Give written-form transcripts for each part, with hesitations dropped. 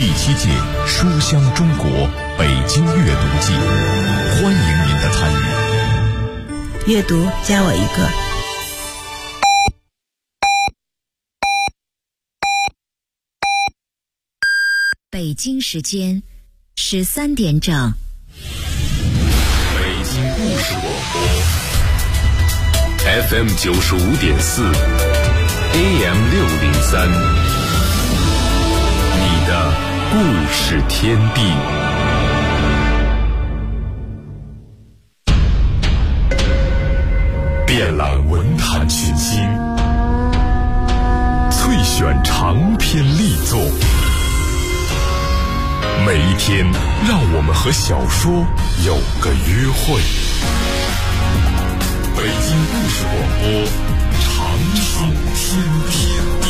第7届书香中国北京阅读季，欢迎您的参与。 阅读加我一个。 北京时间13点整。 北京故事广播 FM 95.4 AM 603，你的故事天地。遍览文坛群星，萃选长篇力作。每一天，让我们和小说有个约会。北京故事广播，长长天地。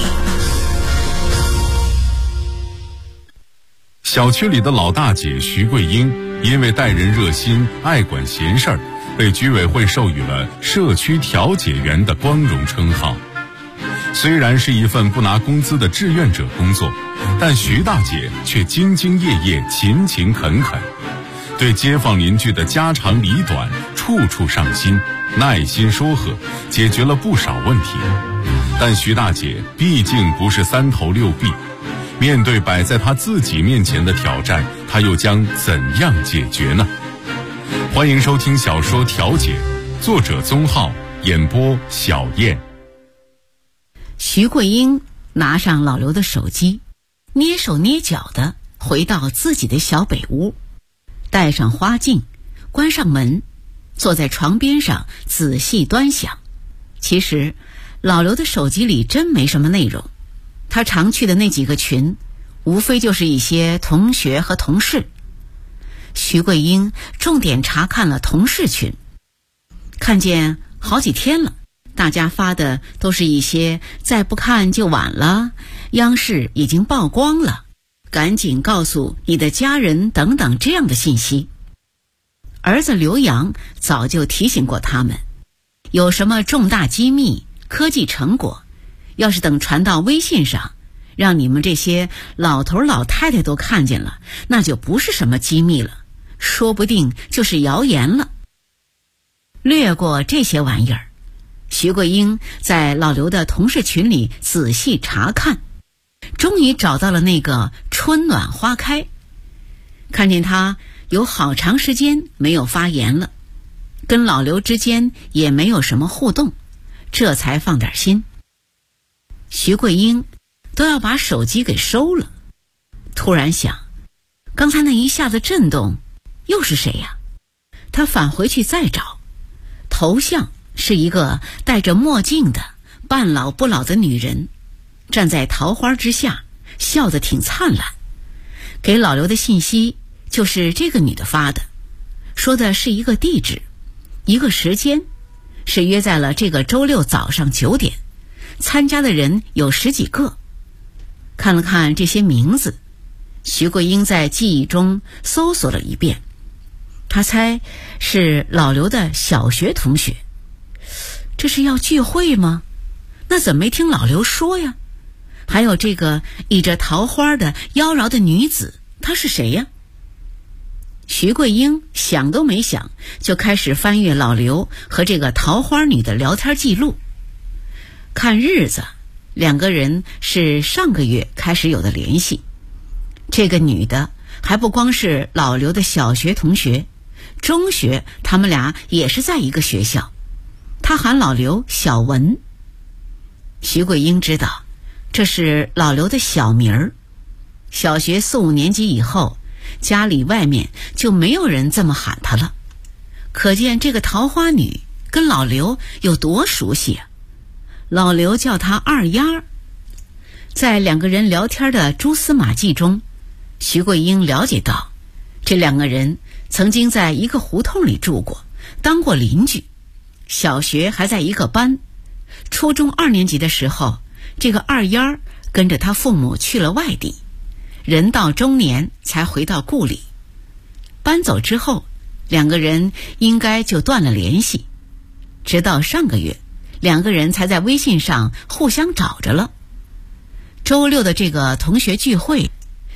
小区里的老大姐徐桂英，因为待人热心、爱管闲事儿，被居委会授予了社区调解员的光荣称号。虽然是一份不拿工资的志愿者工作，但徐大姐却兢兢业业、勤勤恳恳，对街坊邻居的家长里短处处上心，耐心说和，解决了不少问题。但徐大姐毕竟不是三头六臂，面对摆在她自己面前的挑战，她又将怎样解决呢？欢迎收听小说《调解》，作者宗浩，演播小燕。 徐桂英拿上老刘的手机，蹑手蹑脚地回到自己的小北屋，戴上花镜，关上门，坐在床边上仔细端详。其实老刘的手机里真没什么内容，他常去的那几个群无非就是一些同学和同事。徐桂英重点查看了同事群，看见好几天了，大家发的都是一些再不看就晚了，央视已经曝光了，赶紧告诉你的家人等等这样的信息。儿子刘洋早就提醒过他们，有什么重大机密、科技成果，要是等传到微信上，让你们这些老头老太太都看见了，那就不是什么机密了，说不定就是谣言了。略过这些玩意儿，徐桂英在老刘的同事群里仔细查看，终于找到了那个春暖花开。看见他有好长时间没有发言了，跟老刘之间也没有什么互动，这才放点心。徐桂英都要把手机给收了，突然想，刚才那一下子震动又是谁呀？他返回去再找，头像是一个戴着墨镜的半老不老的女人，站在桃花之下，笑得挺灿烂。给老刘的信息就是这个女的发的，说的是一个地址，一个时间，是约在了这个周六早上9点，参加的人有10几个。看了看这些名字，徐桂英在记忆中搜索了一遍，她猜是老刘的小学同学。这是要聚会吗？那怎么没听老刘说呀？还有这个倚着桃花的妖娆的女子，她是谁呀？徐桂英想都没想，就开始翻阅老刘和这个桃花女的聊天记录。看日子，两个人是上个月开始有的联系。这个女的还不光是老刘的小学同学，中学他们俩也是在一个学校，他喊老刘小文。徐桂英知道这是老刘的小名儿，小学4、5年级以后，家里外面就没有人这么喊他了，可见这个桃花女跟老刘有多熟悉啊。老刘叫她二丫。在两个人聊天的蛛丝马迹中，徐桂英了解到这两个人曾经在一个胡同里住过，当过邻居，小学还在一个班。初中2年级的时候，这个二丫跟着他父母去了外地，人到中年才回到故里。搬走之后，两个人应该就断了联系，直到上个月，两个人才在微信上互相找着了。周六的这个同学聚会，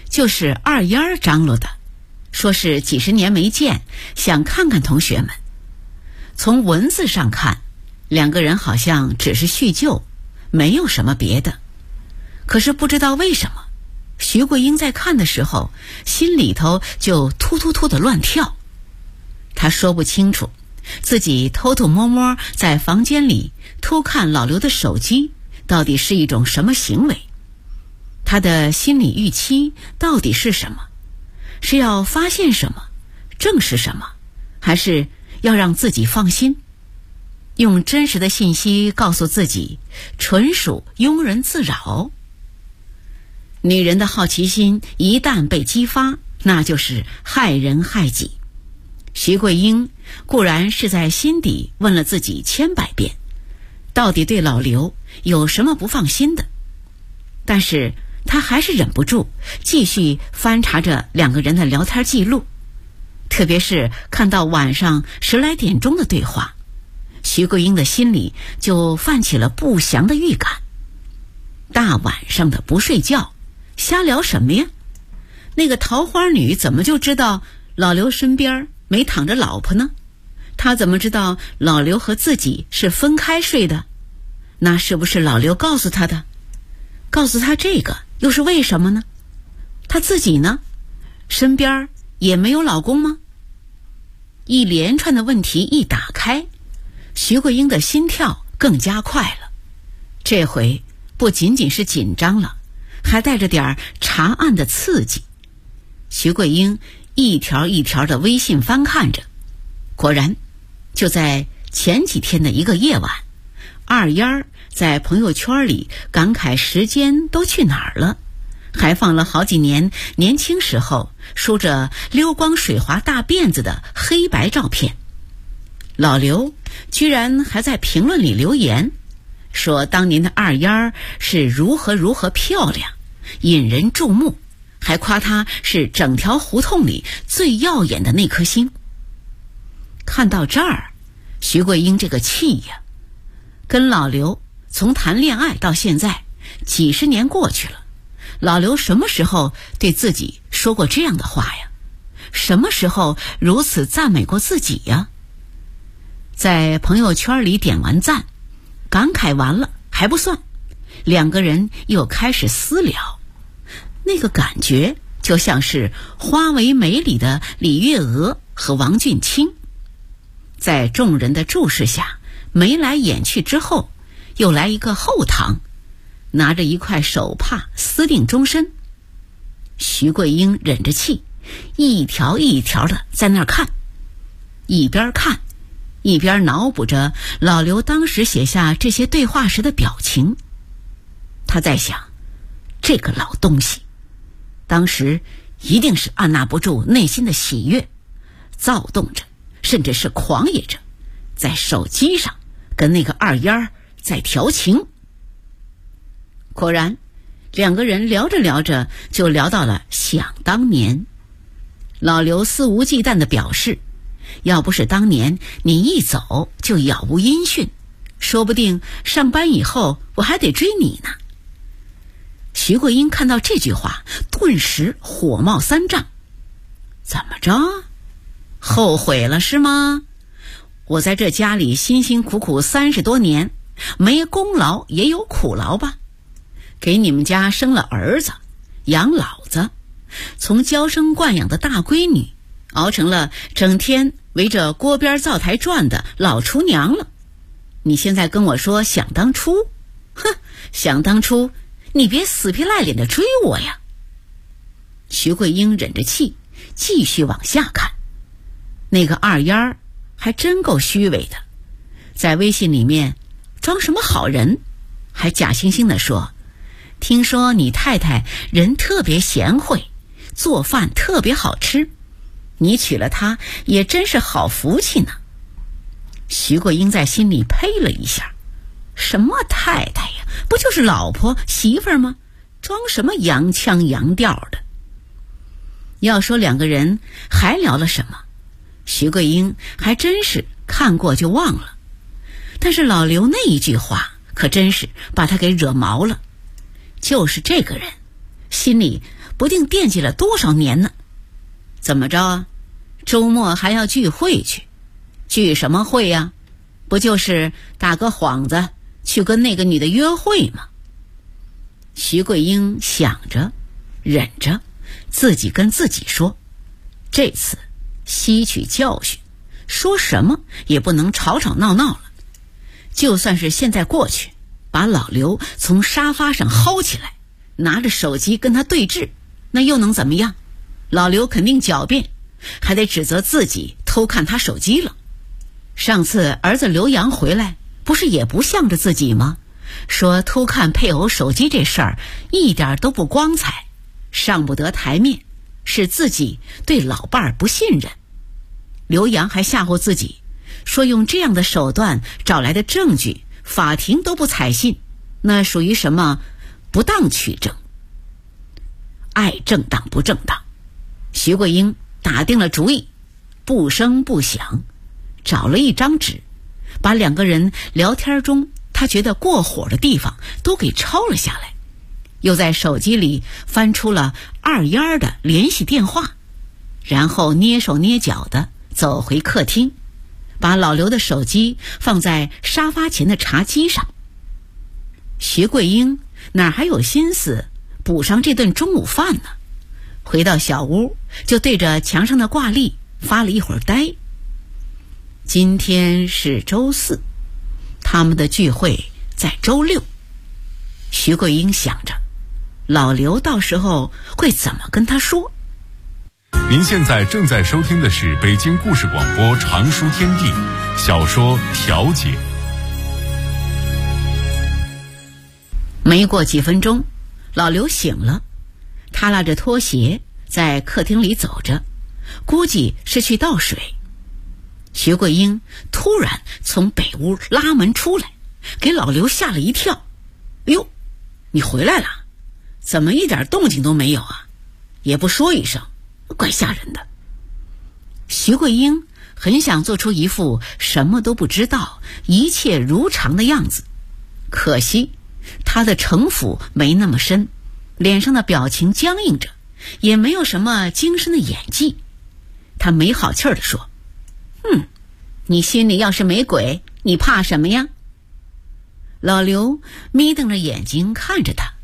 就是二烟儿张罗的，说是几十年没见，想看看同学们。从文字上看，两个人好像只是叙旧，没有什么别的。可是不知道为什么，徐桂英在看的时候，心里头就突突突的乱跳。她说不清楚，自己偷偷摸摸在房间里偷看老刘的手机，到底是一种什么行为？他的心理预期到底是什么？是要发现什么，证实什么，还是要让自己放心？用真实的信息告诉自己，纯属庸人自扰。女人的好奇心一旦被激发，那就是害人害己。徐桂英固然是在心底问了自己千百遍，到底对老刘有什么不放心的，但是她还是忍不住继续翻查着两个人的聊天记录，特别是看到晚上10来点钟的对话，徐桂英的心里就泛起了不祥的预感。大晚上的不睡觉，瞎聊什么呀？那个桃花女怎么就知道老刘身边没躺着老婆呢？她怎么知道老刘和自己是分开睡的？那是不是老刘告诉她的？告诉她这个又是为什么呢？她自己呢？身边也没有老公吗？一连串的问题一打开，徐桂英的心跳更加快了。这回不仅仅是紧张了，还带着点查案的刺激。徐桂英一条一条的微信翻看着，果然就在前几天的一个夜晚，二烟儿在朋友圈里感慨时间都去哪儿了，还放了好几年年轻时候梳着溜光水滑大辫子的黑白照片。老刘居然还在评论里留言，说当年的二烟儿是如何如何漂亮，引人注目，还夸她是整条胡同里最耀眼的那颗星。看到这儿，徐桂英这个气呀！跟老刘从谈恋爱到现在几十年过去了，老刘什么时候对自己说过这样的话呀？什么时候如此赞美过自己呀？在朋友圈里点完赞，感慨完了还不算，两个人又开始私聊。那个感觉就像是《花为媒》里的李月娥和王俊卿。在众人的注视下，眉来眼去之后，又来一个后堂，拿着一块手帕私定终身。徐桂英忍着气，一条一条的在那儿看，一边看一边脑补着老刘当时写下这些对话时的表情。他在想，这个老东西当时一定是按捺不住内心的喜悦，躁动着，甚至是狂野着，在手机上跟那个二烟儿在调情。果然，两个人聊着聊着就聊到了想当年。老刘肆无忌惮地表示，要不是当年你一走就杳无音讯，说不定上班以后我还得追你呢。徐桂英看到这句话，顿时火冒三丈。怎么着？后悔了是吗？我在这家里辛辛苦苦30多年，没功劳也有苦劳吧？给你们家生了儿子，养老子，从娇生惯养的大闺女熬成了整天围着锅边灶台转的老厨娘了。你现在跟我说想当初，哼，想当初你别死皮赖脸的追我呀！徐桂英忍着气继续往下看，那个二烟儿还真够虚伪的，在微信里面装什么好人，还假惺惺地说，听说你太太人特别贤惠，做饭特别好吃，你娶了她也真是好福气呢。徐桂英在心里呸了一下，什么太太呀，不就是老婆媳妇儿吗？装什么洋腔洋调的？要说两个人还聊了什么，徐桂英还真是看过就忘了，但是老刘那一句话可真是把他给惹毛了。就是这个人心里不定惦记了多少年呢。怎么着啊？周末还要聚会去？聚什么会呀？不就是打个幌子去跟那个女的约会吗？徐桂英想着忍着，自己跟自己说，这次吸取教训，说什么也不能吵吵闹闹了。就算是现在过去，把老刘从沙发上薅起来，拿着手机跟他对峙，那又能怎么样？老刘肯定狡辩，还得指责自己偷看他手机了。上次儿子刘洋回来，不是也不向着自己吗？说偷看配偶手机这事儿一点都不光彩，上不得台面，是自己对老伴儿不信任。刘洋还吓唬自己，说用这样的手段找来的证据，法庭都不采信，那属于什么不当取证。爱正当不正当，徐桂英打定了主意，不声不响，找了一张纸，把两个人聊天中他觉得过火的地方都给抄了下来，又在手机里翻出了二丫的联系电话，然后蹑手蹑脚地走回客厅，把老刘的手机放在沙发前的茶几上。徐桂英哪还有心思补上这顿中午饭呢？回到小屋，就对着墙上的挂历发了一会儿呆。今天是周四，他们的聚会在周六。徐桂英想着，老刘到时候会怎么跟他说？ 您现在正在收听的是北京故事广播长书天地小说《调解》。 没过几分钟，老刘醒了，他拉着拖鞋在客厅里走着，估计是去倒水。徐桂英突然从北屋拉门出来，给老刘吓了一跳。哎呦，你回来了？怎么一点动静都没有啊？也不说一声，怪吓人的。徐桂英很想做出一副什么都不知道，一切如常的样子，可惜她的城府没那么深，脸上的表情僵硬着，也没有什么精深的演技。她没好气儿地说，你心里要是没鬼，你怕什么呀？老刘眯瞪着眼睛看着他，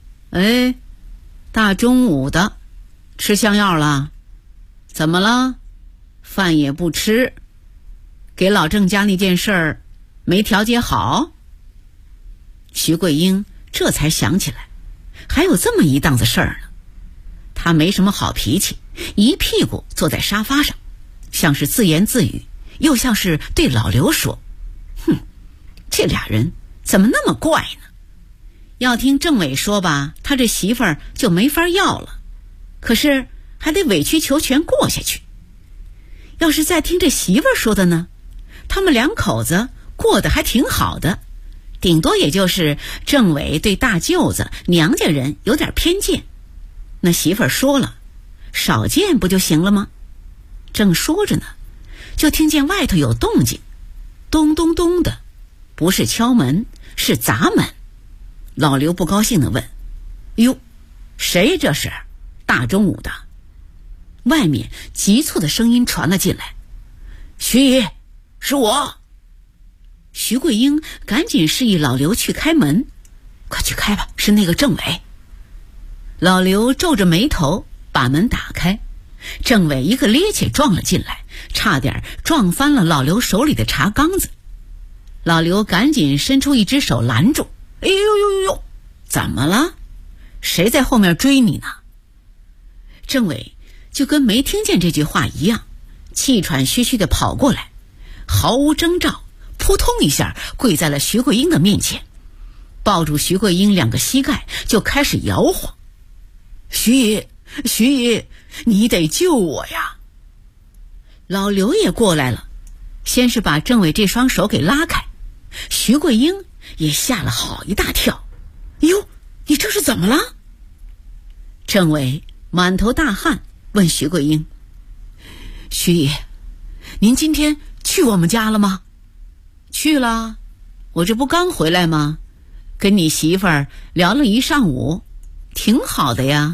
大中午的吃香药了？怎么了？饭也不吃，给老郑家那件事儿没调解好？徐桂英这才想起来，还有这么一档子事儿呢。他没什么好脾气，一屁股坐在沙发上，像是自言自语，又像是对老刘说，这俩人怎么那么怪呢？要听政委说吧，他这媳妇儿就没法要了，可是还得委曲求全过下去。要是再听这媳妇儿说的呢，他们两口子过得还挺好的，顶多也就是政委对大舅子娘家人有点偏见，那媳妇儿说了，少见不就行了吗？正说着呢，就听见外头有动静，咚咚咚的，不是敲门，是砸门。老刘不高兴地问，哟，谁这是？大中午的。外面急促的声音传了进来，徐姨，是我。徐桂英赶紧示意老刘去开门，快去开吧，是那个政委。老刘皱着眉头把门打开，政委一个趔趄撞了进来，差点撞翻了老刘手里的茶缸子。老刘赶紧伸出一只手拦住，哎呦呦呦，怎么了？谁在后面追你呢？政委就跟没听见这句话一样，气喘吁吁地跑过来，毫无征兆，扑通一下跪在了徐桂英的面前，抱住徐桂英两个膝盖就开始摇晃。徐姨，你得救我呀！老刘也过来了，先是把政委这双手给拉开，徐桂英也吓了好一大跳。哟，你这是怎么了？政委满头大汗问徐桂英，徐姨，您今天去我们家了吗？去了，我这不刚回来吗？跟你媳妇儿聊了一上午，挺好的呀，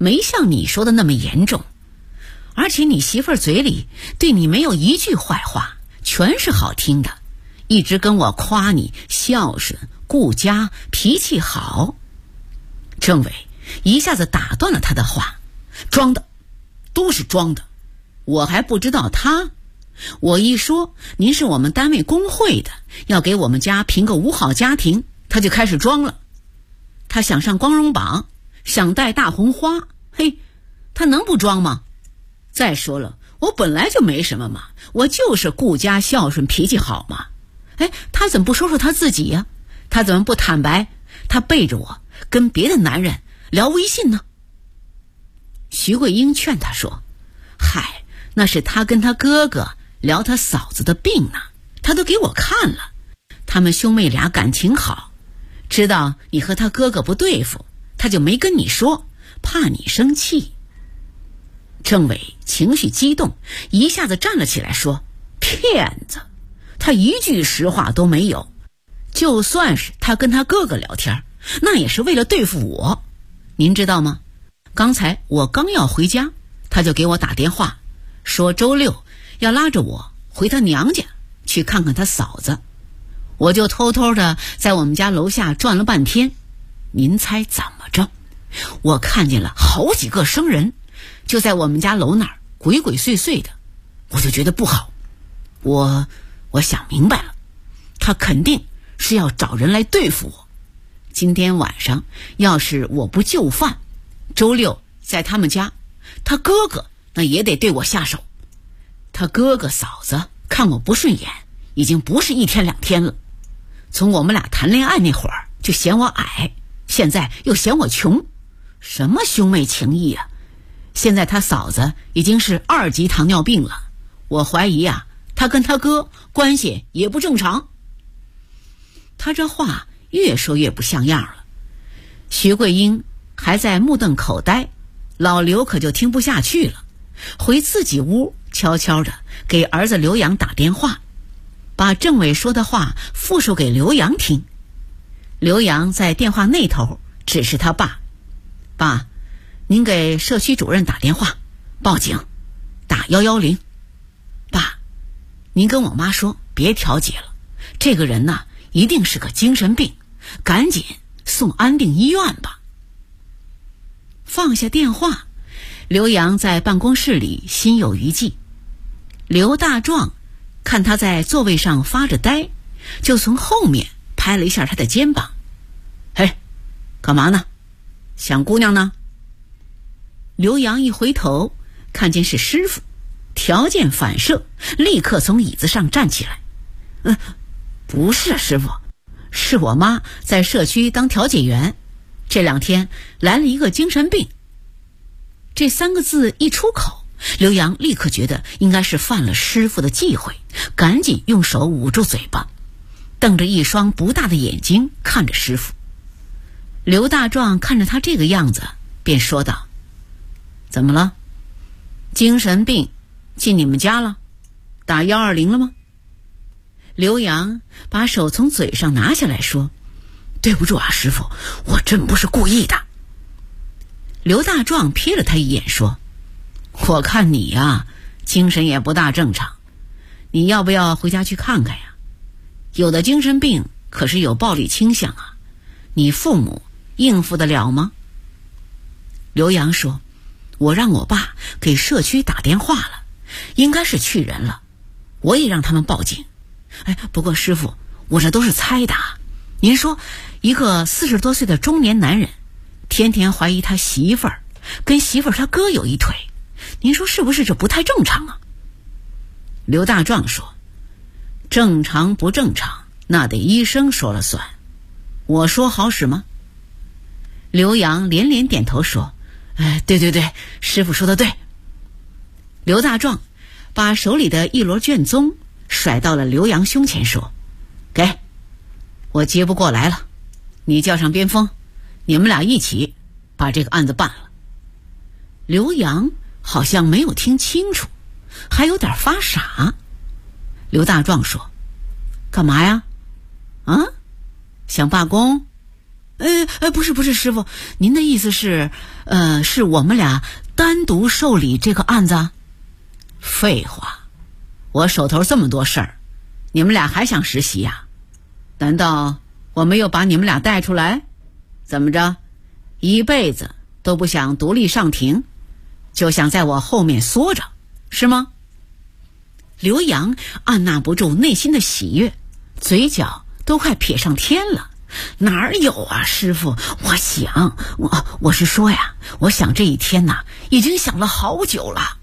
没像你说的那么严重，而且你媳妇儿嘴里对你没有一句坏话，全是好听的，一直跟我夸你孝顺、顾家、脾气好。政委一下子打断了他的话，装的，都是装的，我还不知道他。我一说您是我们单位工会的，要给我们家评个5好家庭，他就开始装了。他想上光荣榜，想戴大红花，嘿，他能不装吗？再说了，我本来就没什么嘛，我就是顾家孝顺脾气好嘛。哎，他怎么不说说他自己呀？他怎么不坦白他背着我跟别的男人聊微信呢？徐桂英劝他说，嗨，那是他跟他哥哥聊他嫂子的病呢，他都给我看了，他们兄妹俩感情好，知道你和他哥哥不对付，他就没跟你说，怕你生气。政委情绪激动，一下子站了起来说，骗子，他一句实话都没有，就算是他跟他哥哥聊天，那也是为了对付我。您知道吗？刚才我刚要回家，他就给我打电话，说周6要拉着我回他娘家去看看他嫂子。我就偷偷的在我们家楼下转了半天，您猜怎么着？我看见了好几个生人，就在我们家楼那儿鬼鬼祟祟的，我就觉得不好。我想明白了，他肯定是要找人来对付我。今天晚上要是我不就范，周6在他们家，他哥哥那也得对我下手。他哥哥嫂子看我不顺眼，已经不是1天2天了。从我们俩谈恋爱那会儿就嫌我矮，现在又嫌我穷，什么兄妹情谊啊！现在他嫂子已经是2级糖尿病了，我怀疑啊，他跟他哥关系也不正常。他这话越说越不像样了。徐桂英还在目瞪口呆，老刘可就听不下去了，回自己屋悄悄的给儿子刘洋打电话，把政委说的话复述给刘洋听。刘洋在电话那头指示他爸，爸，您给社区主任打电话报警，打110。爸，您跟我妈说别调解了，这个人呐一定是个精神病，赶紧送安定医院吧。放下电话，刘洋在办公室里心有余悸。刘大壮看他在座位上发着呆，就从后面拍了一下他的肩膀，嘿，干嘛呢？想姑娘呢？刘洋一回头看见是师傅，条件反射立刻从椅子上站起来，不是师傅，是我妈在社区当调解员，这2天来了一个精神病。这3个字一出口，刘洋立刻觉得应该是犯了师傅的忌讳，赶紧用手捂住嘴巴，瞪着一双不大的眼睛看着师傅。刘大壮看着他这个样子，便说道，怎么了？精神病进你们家了？打120了吗？刘洋把手从嘴上拿下来说，对不住啊师傅，我真不是故意的。刘大壮瞥了他一眼说，我看你呀精神也不大正常，你要不要回家去看看呀？有的精神病可是有暴力倾向啊，你父母应付得了吗？刘洋说，我让我爸给社区打电话了，应该是去人了，我也让他们报警。不过师傅，我这都是猜的啊。您说一个40多岁的中年男人，天天怀疑他媳妇儿跟媳妇儿他哥有一腿，您说是不是这不太正常啊？刘大壮说，正常不正常那得医生说了算，我说好使吗？刘洋连连点头说，对对对，师傅说的对。刘大壮把手里的一摞卷宗甩到了刘洋胸前说，给，我接不过来了，你叫上边锋，你们俩一起把这个案子办了。刘洋好像没有听清楚，还有点发傻。刘大壮说，干嘛呀？想罢工？ 不是师傅，您的意思是，是我们俩单独受理这个案子？废话，我手头这么多事儿，你们俩还想实习呀？难道我没有把你们俩带出来？怎么着，一辈子都不想独立上庭，就想在我后面缩着，是吗？刘洋按捺不住内心的喜悦，嘴角都快撇上天了。哪有啊，师傅，我是说呀，我想这一天呐，已经想了好久了。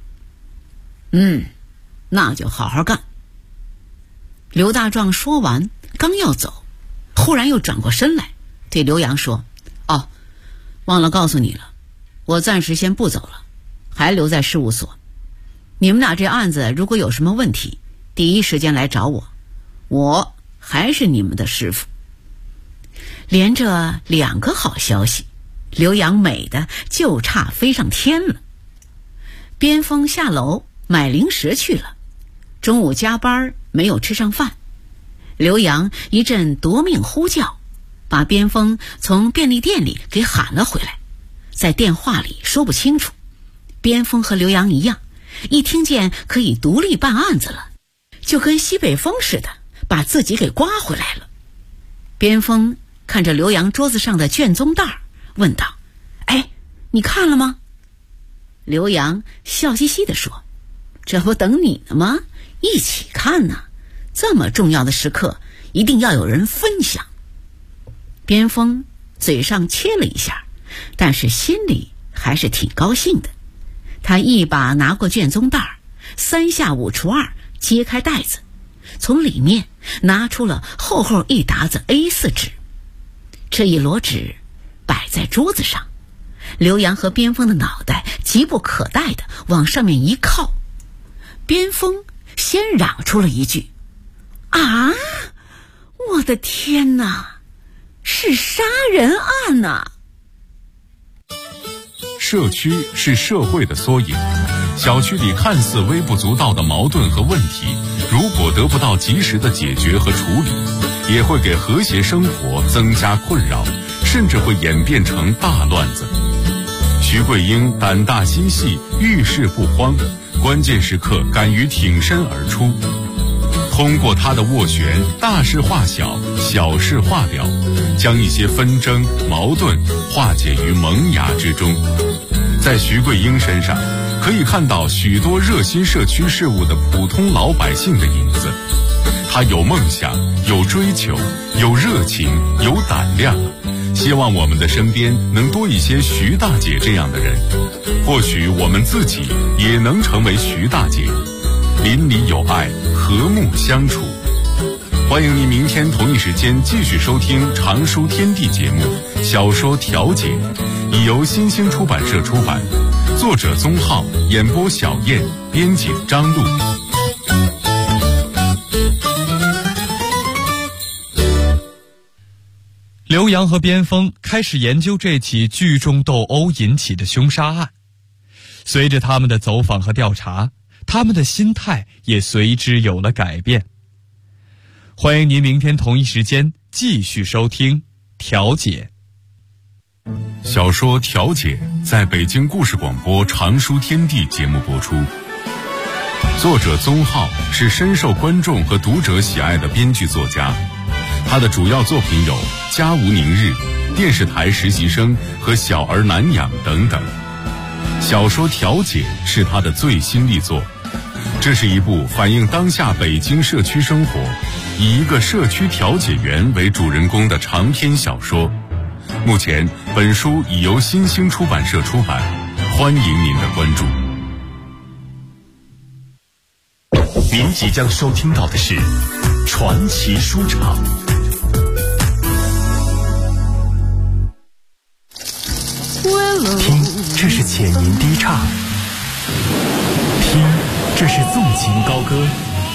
那就好好干。刘大壮说完刚要走，忽然又转过身来对刘洋说，忘了告诉你了，我暂时先不走了，还留在事务所。你们俩这案子如果有什么问题，第一时间来找我，我还是你们的师傅。连着2个好消息，刘洋美的就差飞上天了。边锋下楼买零食去了，中午加班没有吃上饭。刘洋一阵夺命呼叫，把边锋从便利店里给喊了回来。在电话里说不清楚，边锋和刘洋一样，一听见可以独立办案子了，就跟西北风似的把自己给刮回来了。边锋看着刘洋桌子上的卷宗袋，问道，你看了吗？刘洋笑嘻嘻地说，这不等你呢吗？一起看呢，这么重要的时刻一定要有人分享。边锋嘴上切了一下，但是心里还是挺高兴的。他一把拿过卷宗袋，3下5除2揭开袋子，从里面拿出了厚厚一沓子 A4 纸。这一摞纸摆在桌子上，刘洋和边锋的脑袋急不可待地往上面一靠。边锋先嚷出了一句，我的天哪，是杀人案呐！ 社区是社会的缩影，小区里看似微不足道的矛盾和问题，如果得不到及时的解决和处理，也会给和谐生活增加困扰，甚至会演变成大乱子。徐桂英胆大心细，遇事不慌，关键时刻敢于挺身而出。通过他的斡旋，大事化小，小事化了，将一些纷争矛盾化解于萌芽之中。在徐桂英身上可以看到许多热心社区事务的普通老百姓的影子。他有梦想，有追求，有热情，有胆量，希望我们的身边能多一些徐大姐这样的人，或许我们自己也能成为徐大姐，邻里有爱，和睦相处。欢迎您明天同一时间继续收听《常书天地》节目《小说调解》，已由新兴出版社出版，作者宗浩，演播小燕，编辑张璐。 刘洋和边锋开始研究这起聚众斗殴引起的凶杀案。随着他们的走访和调查，他们的心态也随之有了改变。欢迎您明天同一时间继续收听《调解》。 小说《调解》在北京故事广播《常书天地》节目播出。作者宗浩是深受观众和读者喜爱的编剧作家，他的主要作品有《家无宁日》、电视台实习生和小儿难养等等。小说《调解》是他的最新力作，这是一部反映当下北京社区生活，以一个社区调解员为主人公的长篇小说。目前本书已由新兴出版社出版，欢迎您的关注。 您即将收听到的是传奇书场。听，这是浅吟低唱；听，这是纵情高歌；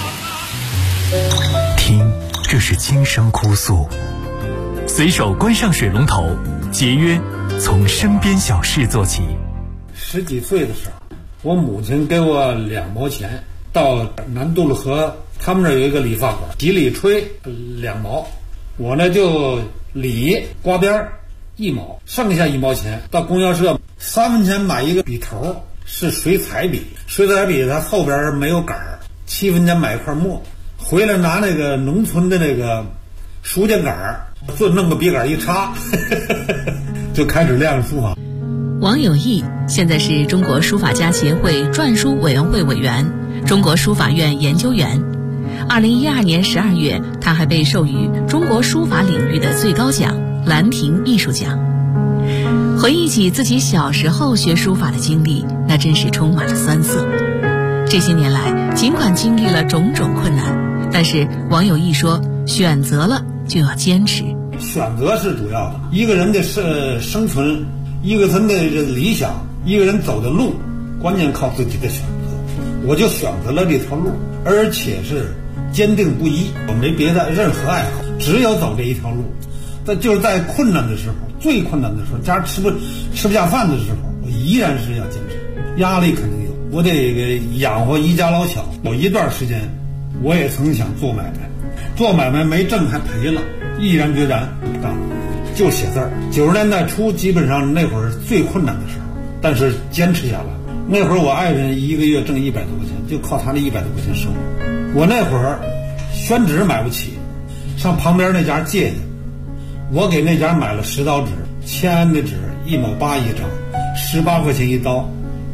听，这是轻声哭诉。随手关上水龙头，节约从身边小事做起。 10几岁的时候，我母亲给我2毛钱，到南渡路河他们那儿有一个理发馆，洗理吹2毛，我呢就理刮边儿， 1毛，剩下1毛钱到供销社3分钱买一个笔头，是水彩笔，水彩笔它后边没有杆儿，7分钱买一块墨，回来拿那个农村的那个书架杆儿，就弄个笔杆一插，就开始练书法。 王有义现在是中国书法家协会篆书委员会委员、中国书法院研究员。2012年12月，他还被授予中国书法领域的最高奖兰亭艺术奖。回忆起自己小时候学书法的经历，那真是充满了酸涩。这些年来，尽管经历了种种困难，但是王有义说，选择了就要坚持。 选择是主要的，一个人的生存，一个人的理想，一个人走的路，关键靠自己的选择。我就选择了这条路，而且是坚定不移，我没别的任何爱好，只有走这一条路。就是在困难的时候，最困难的时候，家吃不下饭的时候，我依然是要坚持。压力肯定有，我得养活一家老小。有一段时间，我也曾想做买卖，做买卖没挣还赔了，毅然决然不干了，就写字儿。90年代初，基本上那会儿最困难的时候，但是坚持下来了。那会儿我爱人一个月挣100多块钱，就靠他的100多块钱生活。我那会儿宣纸买不起，上旁边那家借去。我给那家买了10刀纸，签安的纸1毛8一张，18块钱一刀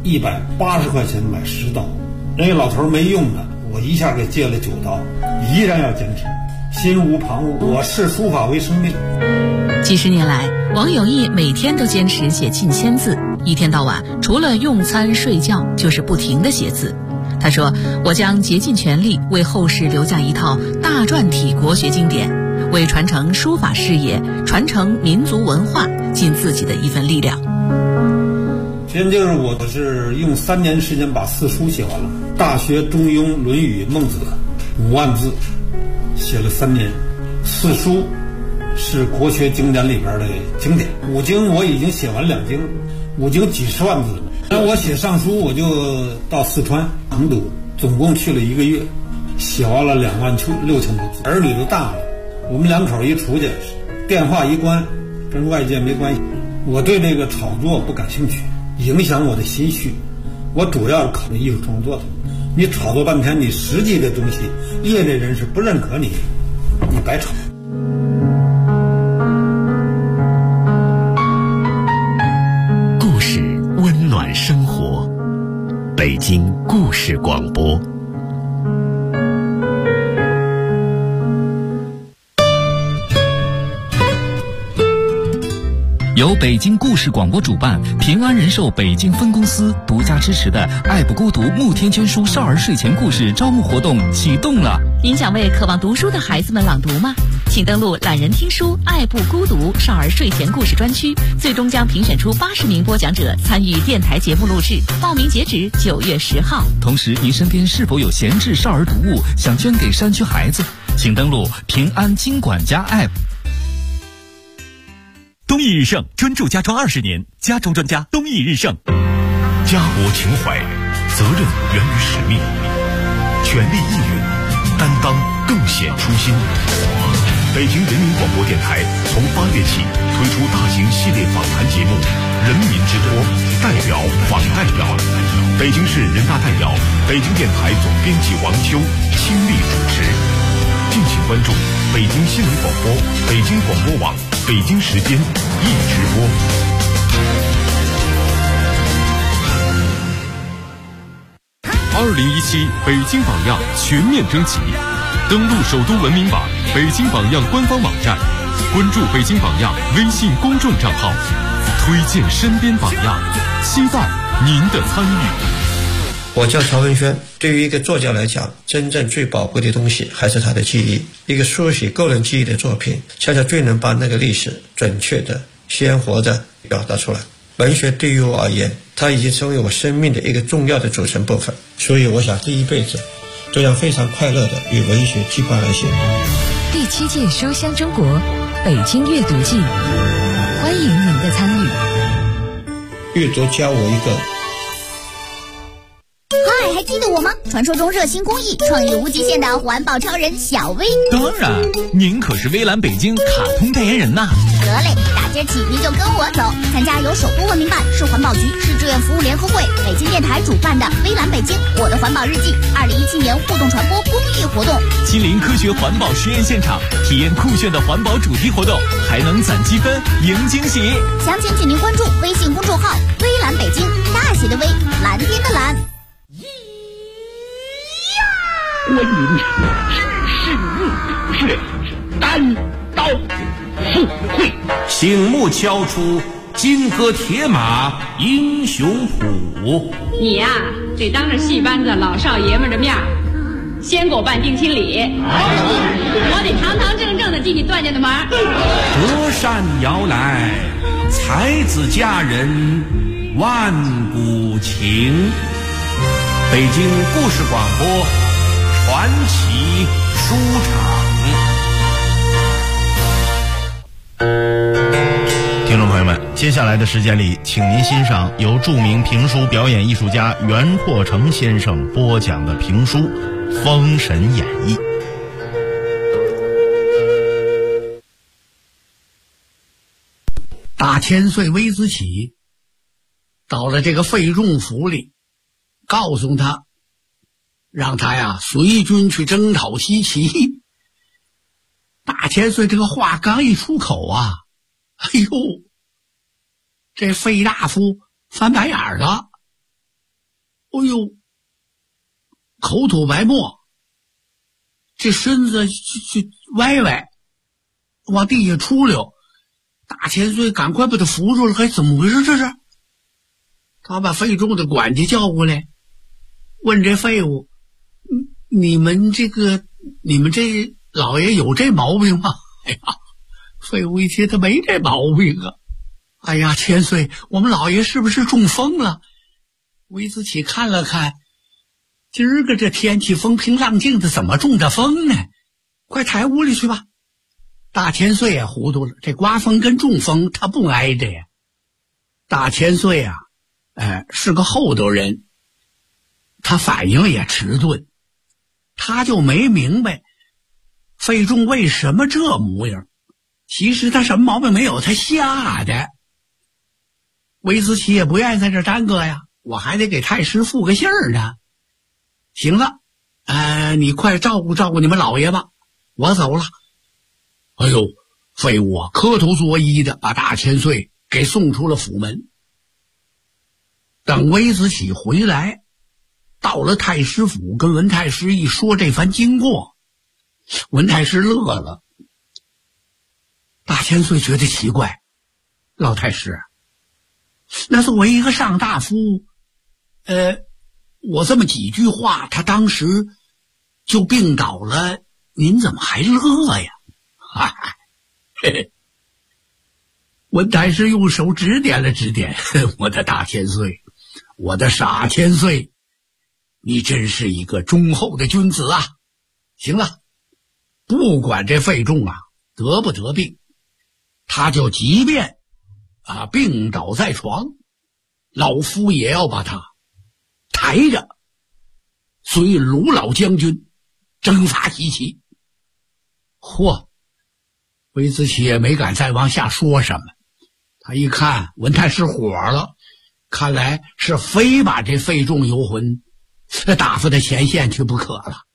，180块钱买10刀。人家老头没用的，我一下给借了9刀，依然要坚持，心无旁骛，我视书法为生命。 几十年来，王有义每天都坚持写近1000字，一天到晚除了用餐睡觉，就是不停地写字。他说：“我将竭尽全力为后世留下一套大篆体国学经典，为传承书法事业、传承民族文化尽自己的一份力量。” 现在就是我是用3年时间把4书写完了，《大学》《中庸》《论语》《孟子》5万字，写了3年。4书是国学经典里边的经典，5经我已经写完2经，5经几十万字了。那我写上书，我就到四川成都，总共去了1个月，写完了26000多字。儿女都大了，我们2口一出去，电话一关，跟外界没关系。我对这个炒作不感兴趣，影响我的心绪。我主要是考虑艺术创作的。你炒作半天，你实际的东西，业内人士不认可你，你白炒。 故事温暖生活，北京故事广播。 由北京故事广播主办，平安人寿北京分公司独家支持的爱不孤独慕天娟书少儿睡前故事招募活动启动了。 您想为渴望读书的孩子们朗读吗？请登录懒人听书爱不孤独少儿睡前故事专区，最终将评选出80名播讲者参与电台节目录制，报名截止9月10号。 同时，您身边是否有闲置少儿读物想捐给山区孩子？请登录平安金管家 App。 东义日盛专注家装20年，家装专家东义日盛。家国情怀，责任源于使命，全力以赴，担当更显初心。北京人民广播电台从8月起推出大型系列访谈节目《人民之托》，代表访代表。北京市人大代表、北京电台总编辑王秋亲力主持。敬请关注北京新闻广播、北京广播网、北京时间一直播。 2017北京榜样全面征集，登录首都文明榜、北京榜样官方网站，关注北京榜样微信公众账号，推荐身边榜样，期待您的参与。 我叫曹文轩。对于一个作家来讲，真正最宝贵的东西还是他的记忆。一个书写个人记忆的作品，恰恰最能把那个历史准确的、鲜活的表达出来。文学对于我而言，它已经成为我生命的一个重要的组成部分。所以我想这一辈子都要非常快乐的与文学结伴而行。 第7届书香中国北京阅读季，欢迎您的参与。 阅读教我一个。 嗨，还记得我吗？传说中热心公益、创意无极限的环保超人小薇。 当然，您可是微蓝北京卡通代言人呐。 得嘞，打今儿起您就跟我走，参加由首都文明办、市环保局、市志愿服务联合会、北京电台主办的微蓝北京我的环保日记2017年互动传播公益活动， 亲临科学环保实验现场，体验酷炫的环保主题活动，还能攒积分赢惊喜。 详情请您关注微信公众号微蓝北京，大写的微，蓝天的蓝。 观音是入穴，单刀赴会， 醒目敲出金戈铁马英雄谱。 你呀，得当着戏班子老少爷们的面先给我办定亲礼，我得堂堂正正的进你段家的门。 隔山遥来，才子佳人万古情。北京故事广播传奇书场。 听众朋友们，接下来的时间里，请您欣赏由著名评书表演艺术家袁阔成先生播讲的评书《封神演义》。 大千岁微子启到了这个费仲府里，告诉他，让他呀随军去征讨西岐。大千岁这个话刚一出口啊，哎呦，这费大夫翻白眼了，哎呦，口吐白沫，这身子就歪歪，往地下出溜。大千岁赶快把他扶住了，还怎么回事这是？他把费仲的管家叫过来，问这废物，你们这老爷有这毛病吗？哎呀，废物一听他没这毛病啊。哎呀，千岁，我们老爷是不是中风了？微子启看了看，今儿个这天气风平浪静的，怎么中的风呢？快抬屋里去吧。大千岁也糊涂了，这刮风跟中风他不挨着呀。大千岁啊，是个厚道人，他反应也迟钝，他就没明白费仲为什么这模样。其实他什么毛病没有，他吓的。微子启也不愿意在这耽搁呀，我还得给太师复个信儿呢。行了，你快照顾照顾你们老爷吧，我走了。哎呦，废物啊，磕头作揖的把大千岁给送出了府门。等微子启回来，到了太师府，跟文太师一说这番经过，文太师乐了。大千岁觉得奇怪，老太师，那作为一个上大夫，我这么几句话，他当时就病倒了，您怎么还乐呀？嘿嘿，文太师用手指点了指点，我的大千岁，我的傻千岁，你真是一个忠厚的君子啊！行了，不管这费仲啊得不得病，他就即便病倒在床，老夫也要把他抬着随卢老将军征伐西岐。嚯！微子启也没敢再往下说什么，他一看文太师火了，看来是非把这费仲游魂打发到前线去不可了。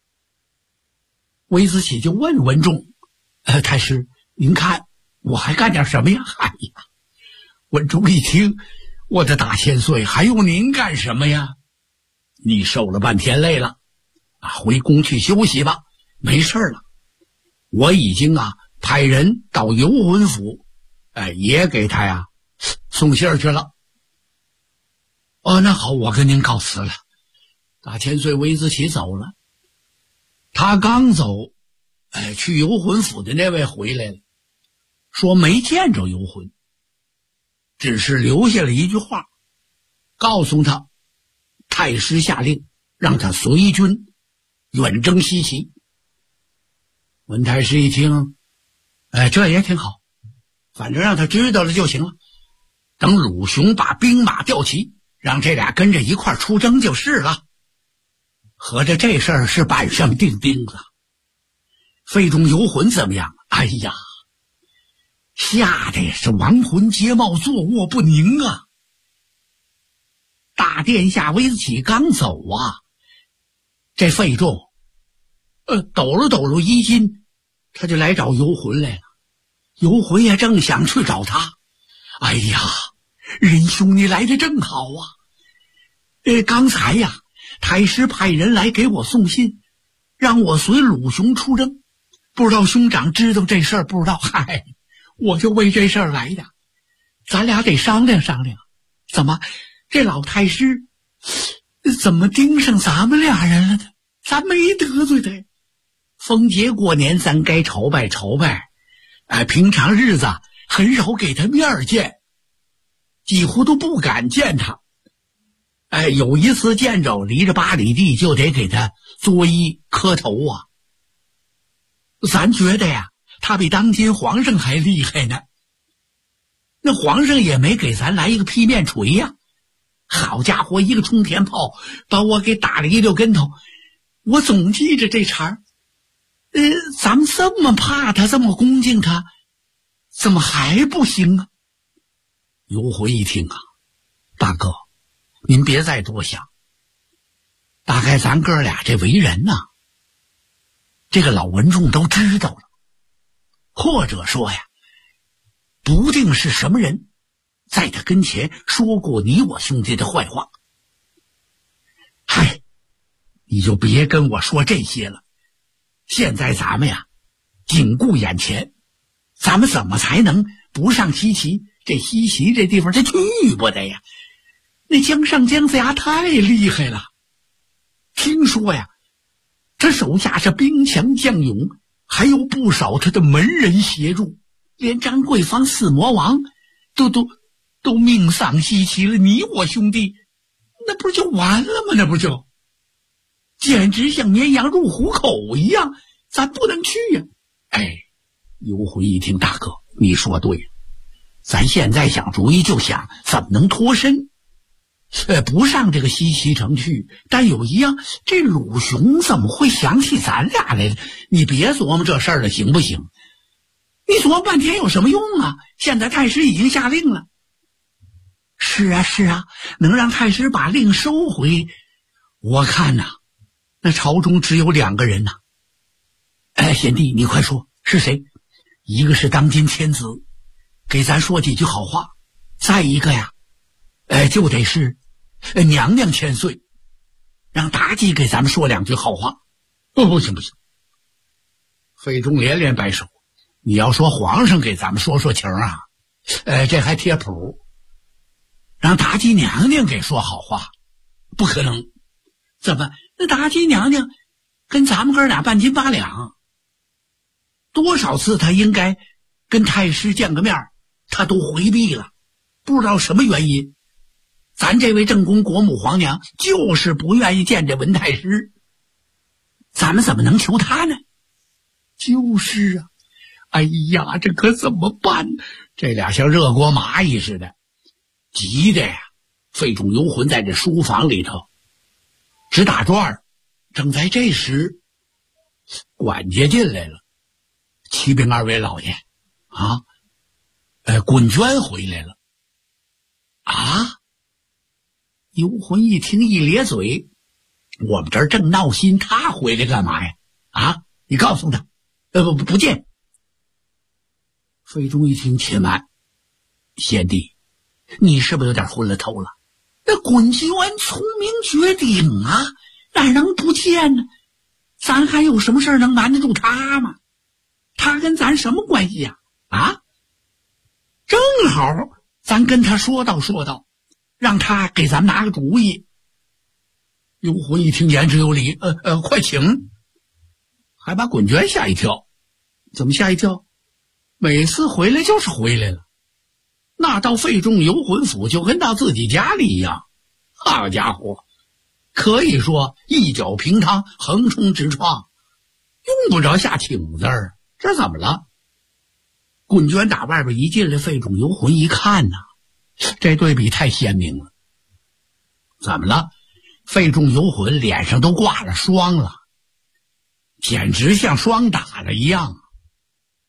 微子启就问文仲，太师，您看我还干点什么呀？哎呀，文仲一听，我的大千岁，还用您干什么呀？你受了半天累了，回宫去休息吧，没事了。我已经派人到游魂府，也给他送信儿去了。那好，我跟您告辞了。大千岁微子启走了，他刚走，去游魂府的那位回来了，说没见着游魂，只是留下了一句话，告诉他太师下令让他随军远征西岐。文太师一听，这也挺好，反正让他知道了就行了。等鲁雄把兵马调齐，让这俩跟着一块出征就是了。合着这事儿是板上钉钉了。费仲游魂怎么样？哎呀， 吓得也是亡魂皆冒，坐卧不宁啊。大殿下威子启刚走啊，这费仲抖了抖衣襟，他就来找游魂来了。游魂也正想去找他，哎呀，仁兄你来得正好啊！刚才呀，太师派人来给我送信，让我随鲁雄出征，不知道兄长知道这事儿不知道？嗨，我就为这事儿来的，咱俩得商量商量。怎么，这老太师怎么盯上咱们俩人了呢？咱没得罪他。封节过年咱该朝拜朝拜，平常日子很少给他面见，几乎都不敢见他。有一次见着，离着8里地就得给他作揖磕头啊。咱觉得呀，他比当今皇上还厉害呢。那皇上也没给咱来一个劈面锤呀，好家伙，一个冲天炮把我给打了一溜跟头。我总记着这茬儿。咱们这么怕他，这么恭敬他，怎么还不行啊？游魂一听啊，大哥，您别再多想，大概咱哥俩这为人呐，这个老文仲都知道了，或者说呀，不定是什么人在他跟前说过你我兄弟的坏话。嗨，你就别跟我说这些了。现在咱们呀，紧顾眼前，咱们怎么才能不上西岐？这西岐这地方这去不得呀，那江上姜子牙太厉害了。听说呀，他手下是兵强将勇，还有不少他的门人协助，连张桂芳四魔王都命丧西岐了。你我兄弟那不就完了吗？那不就简直像绵羊入虎口一样，咱不能去呀！游魂一听，大哥，你说对了，咱现在想主意就想怎么能脱身，不上这个西岐城去。但有一样，这鲁雄怎么会想起咱俩来了？你别琢磨这事儿了，行不行？你琢磨半天有什么用啊？现在太师已经下令了。是啊，能让太师把令收回，我看呐，那朝中只有2个人呐。贤弟，你快说是谁？一个是当今天子，给咱说几句好话；再一个呀，就得是娘娘千岁，让妲己给咱们说2句好话。不行，费仲连连摆手，你要说皇上给咱们说情啊，这还贴谱。让妲己娘娘给说好话，不可能。怎么？那妲己娘娘跟咱们哥俩半斤八两，多少次他应该跟太师见个面，他都回避了，不知道什么原因。咱这位正宫国母皇娘就是不愿意见这文太师，咱们怎么能求他呢？就是啊，哎呀，这可怎么办？这俩像热锅蚂蚁似的，急的呀！费仲游魂在这书房里头直打转。正在这时，管家进来了，启禀2位老爷啊，滚娟回来了啊！游魂一听一咧嘴，我们这儿正闹心，他回来干嘛呀？啊，你告诉他，不见。费仲一听，且慢，贤弟，你是不是有点昏了头了？那滚娟聪明绝顶啊，哪能不见呢？咱还有什么事儿能瞒得住他吗？他跟咱什么关系呀？啊，正好咱跟他说道，让他给咱们拿个主意。游魂一听言之有理，快请。还把滚娟吓一跳。怎么吓一跳？每次回来就是回来了，那到费仲游魂府就跟到自己家里一样。好家伙，可以说一脚平汤，横冲直撞，用不着下请字儿。这怎么了？滚娟打外边一进来，费仲游魂一看呐，这对比太鲜明了。怎么了？费仲游魂脸上都挂了霜了，简直像霜打了一样。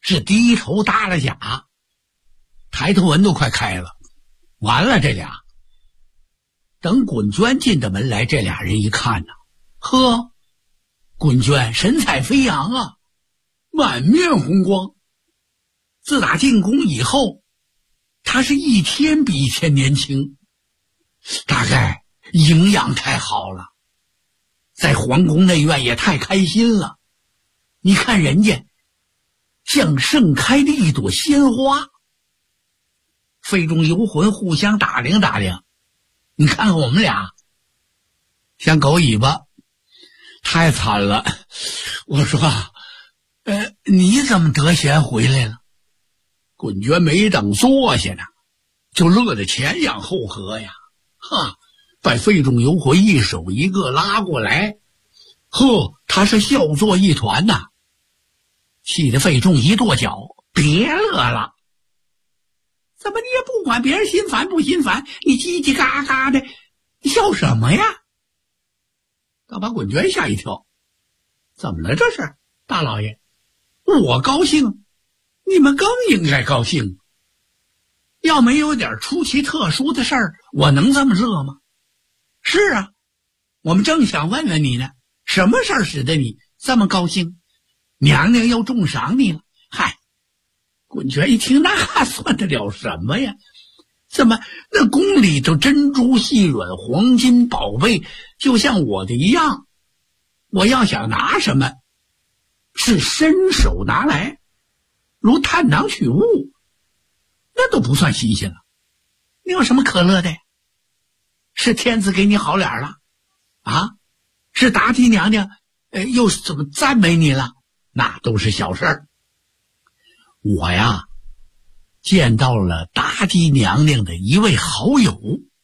是低头搭了甲，抬头纹都快开了。完了，这俩等滚娟进的门来，这俩人一看呢，呵，滚娟神采飞扬啊，满面红光。自打进宫以后，她是一天比一天年轻，大概营养太好了，在皇宫内院也太开心了。你看人家像盛开的一朵鲜花。肺中游魂互相打量打量，你看看我们俩像狗尾巴，太惨了。我说你怎么得闲回来了？滚娟没等坐下呢，就乐得前仰后合呀，哈，把肺中游魂一手一个拉过来，呵，他是笑作一团呐，气得费仲一跺脚，别乐了。怎么你也不管别人心烦不心烦，你叽叽嘎嘎的，你笑什么呀？倒把滚娟吓一跳，怎么了这是？大老爷，我高兴，你们更应该高兴。要没有点出奇特殊的事儿，我能这么乐吗？是啊，我们正想问问你呢，什么事儿使得你这么高兴？娘娘又重赏你了。嗨，滚娟一听，那算得了什么呀？怎么那宫里头珍珠细软黄金宝贝就像我的一样，我要想拿什么是伸手拿来，如探囊取物，那都不算新鲜了。你有什么可乐的呀？是天子给你好脸了啊？是妲己娘娘又怎么赞美你了？那都是小事儿。我呀见到了妲己娘娘的一位好友。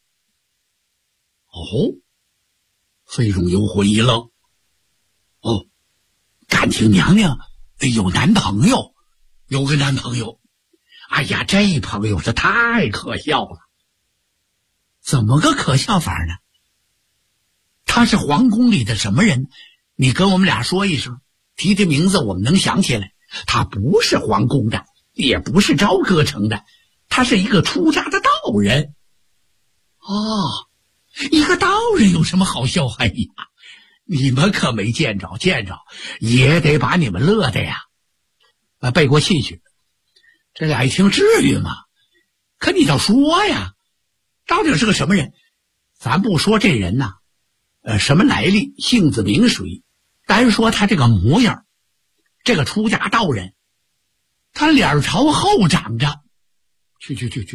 哦，费仲游魂一愣。哦，感情娘娘有男朋友，有个男朋友。哎呀，这朋友是太可笑了。怎么个可笑法呢？他是皇宫里的什么人？你跟我们俩说一声，提提名字我们能想起来。他不是皇宫的，也不是朝歌城的，他是一个出家的道人。哦，一个道人有什么好笑？哎呀，你们可没见着，也得把你们乐的呀背过气去。这俩一听，至于吗？可你倒说呀，到底是个什么人？咱不说这人呐什么来历，姓子名谁，单说他这个模样，这个出家道人，他脸朝后长着。去，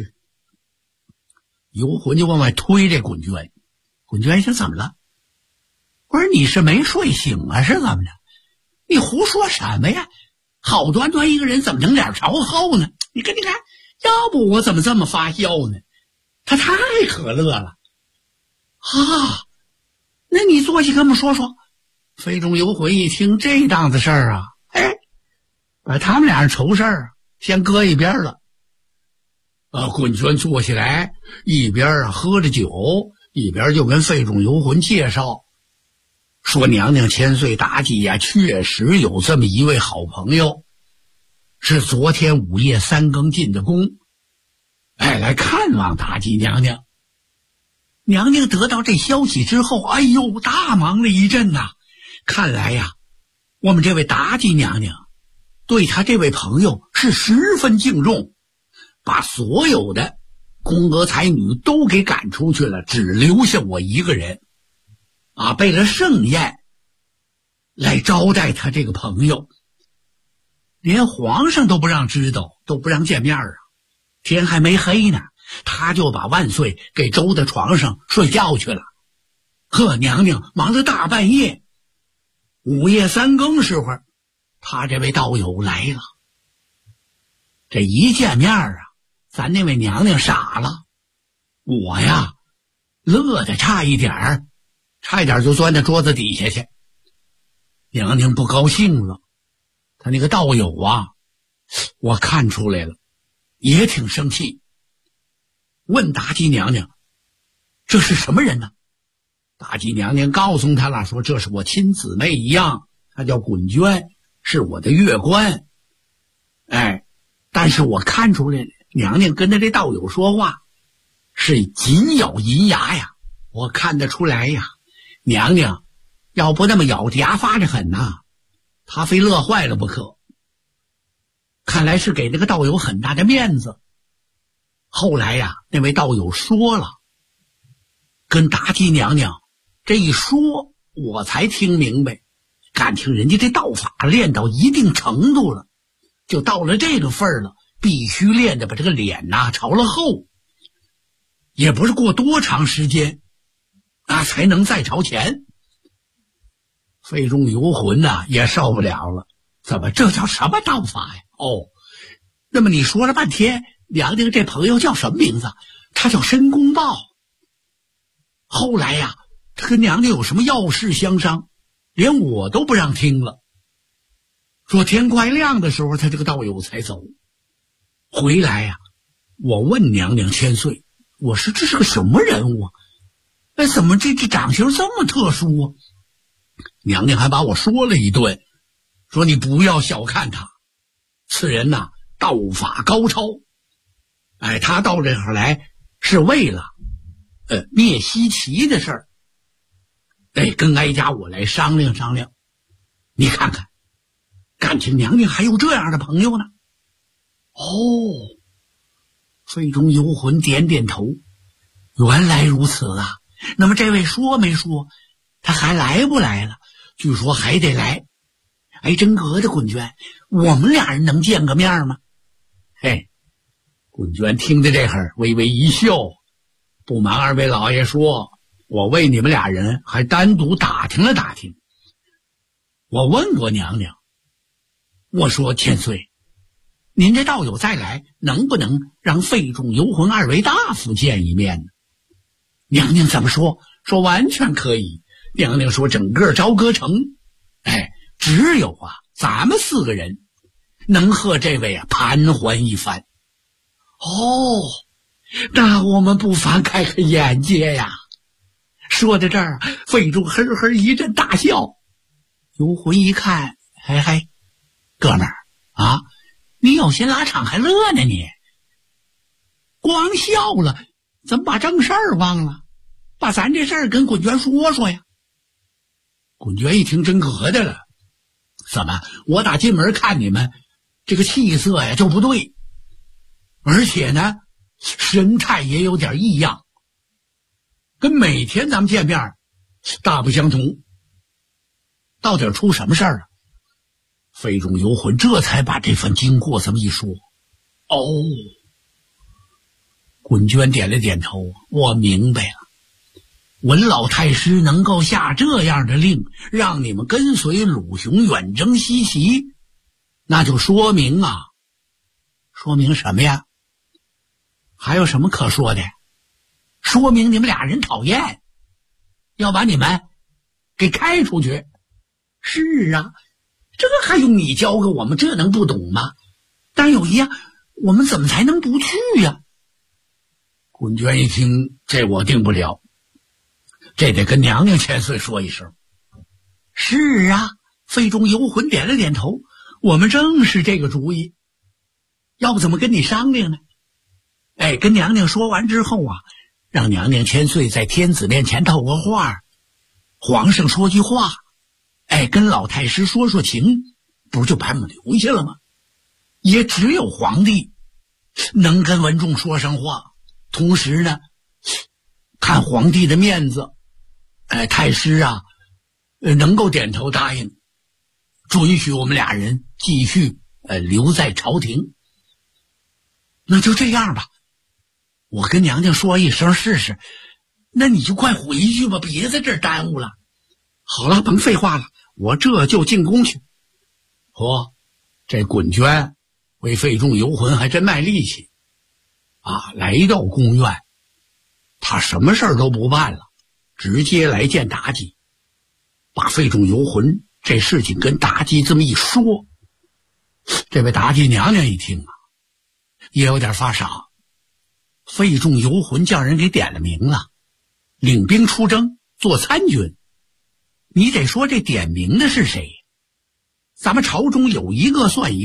游魂就往外推这滚娟。滚娟一听，怎么了？我说你是没睡醒啊，是怎么着？你胡说什么呀？好端端一个人怎么能脸朝后呢？你看，要不我怎么这么发笑呢？他太可乐了啊！那你坐下跟我们说说。费仲游魂一听这档子事儿啊，把他们俩人愁事儿先搁一边了。滚娟坐下来，一边喝着酒，一边就跟费仲游魂介绍，说娘娘千岁妲己呀，确实有这么一位好朋友，是昨天午夜3更进的宫，来看望妲己娘娘。娘娘得到这消息之后，哎呦，大忙了一阵呐。看来呀，我们这位妲己娘娘对她这位朋友是十分敬重，把所有的宫娥才女都给赶出去了，只留下我一个人备了盛宴来招待他这个朋友，连皇上都不让知道，都不让见面啊。天还没黑呢，他就把万岁给周到床上睡觉去了。娘娘忙了大半夜，午夜3更时候，他这位道友来了。这一见面咱那位娘娘傻了，我呀乐得差一点就钻到桌子底下去。娘娘不高兴了，他那个道友我看出来了，也挺生气。问妲己娘娘，这是什么人呢？妲己娘娘告诉他了，说这是我亲姊妹一样，她叫滚娟，是我的乐官。 但是我看出来了，娘娘跟他这道友说话是紧咬银牙呀，我看得出来呀，娘娘要不那么咬着牙发着狠呐，他非乐坏了不可。看来是给那个道友很大的面子。后来呀，那位道友说了，跟妲己娘娘这一说，我才听明白，感情人家这道法练到一定程度了，就到了这个份儿了，必须练的把这个脸朝了后，也不是过多长时间才能再朝前。费仲游魂也受不了了，怎么这叫什么道法呀？那么你说了半天，娘娘这朋友叫什么名字？他叫申公豹。后来呀，他跟娘娘有什么要事相商，连我都不让听了。说天快亮的时候，他这个道友才走。回来呀，我问娘娘千岁，我说这是个什么人物啊？怎么这长相这么特殊啊？娘娘还把我说了一顿，说你不要小看他，此人道法高超。他到这儿来是为了灭西岐的事儿，跟哀家我来商量商量。你看看，感情娘娘还有这样的朋友呢。费仲游魂点点头，原来如此啊。那么这位说没说他还来不来了？据说还得来。真格的滚娟，我们俩人能见个面吗？滚娟听着这会儿微微一笑，不瞒二位老爷说，我为你们俩人还单独打听了打听。我问过娘娘，我说千岁，您这道友再来，能不能让费仲游魂二位大夫见一面呢？娘娘怎么说？说完全可以。娘娘说整个朝歌城，只有咱们4个人能和这位盘桓一番。那我们不妨开开眼界呀。说到这儿，费仲呵呵一阵大笑。游魂一看，哥们儿你有心拉场还乐呢，你光笑了，怎么把正事儿忘了？把咱这事儿跟滚娟说说呀。滚娟一听真格的了，怎么我打进门看你们这个气色呀就不对，而且呢神态也有点异样，跟每天咱们见面大不相同，到底出什么事儿了？费仲游魂这才把这份经过这么一说。滚娟点了点头，我明白了。文老太师能够下这样的令，让你们跟随鲁雄远征西岐，那就说明说明什么呀？还有什么可说的？说明你们俩人讨厌，要把你们给开出去。是啊，这还用你教给我们？这能不懂吗？但有一样，我们怎么才能不去呀？滚娟一听，这我定不了，这得跟娘娘千岁说一声。是啊，费仲游魂点了点头，我们正是这个主意。要不怎么跟你商量呢？跟娘娘说完之后让娘娘千岁在天子面前透个话，皇上说句话，跟老太师说说情，不就把我们留下了吗？也只有皇帝能跟文仲说上话，同时呢看皇帝的面子，太师能够点头答应，准许我们俩人继续留在朝廷。那就这样吧，我跟娘娘说一声试试，那你就快回去吧，别在这儿耽误了。好了，甭废话了，我这就进宫去。这滚娟为费仲游魂还真卖力气来到宫院，他什么事儿都不办了，直接来见妲己，把费仲游魂这事情跟妲己这么一说。这位妲己娘娘一听也有点发傻。费仲游魂叫人给点了名了，领兵出征做参军。你得说这点名的是谁？咱们朝中有一个算一个呀。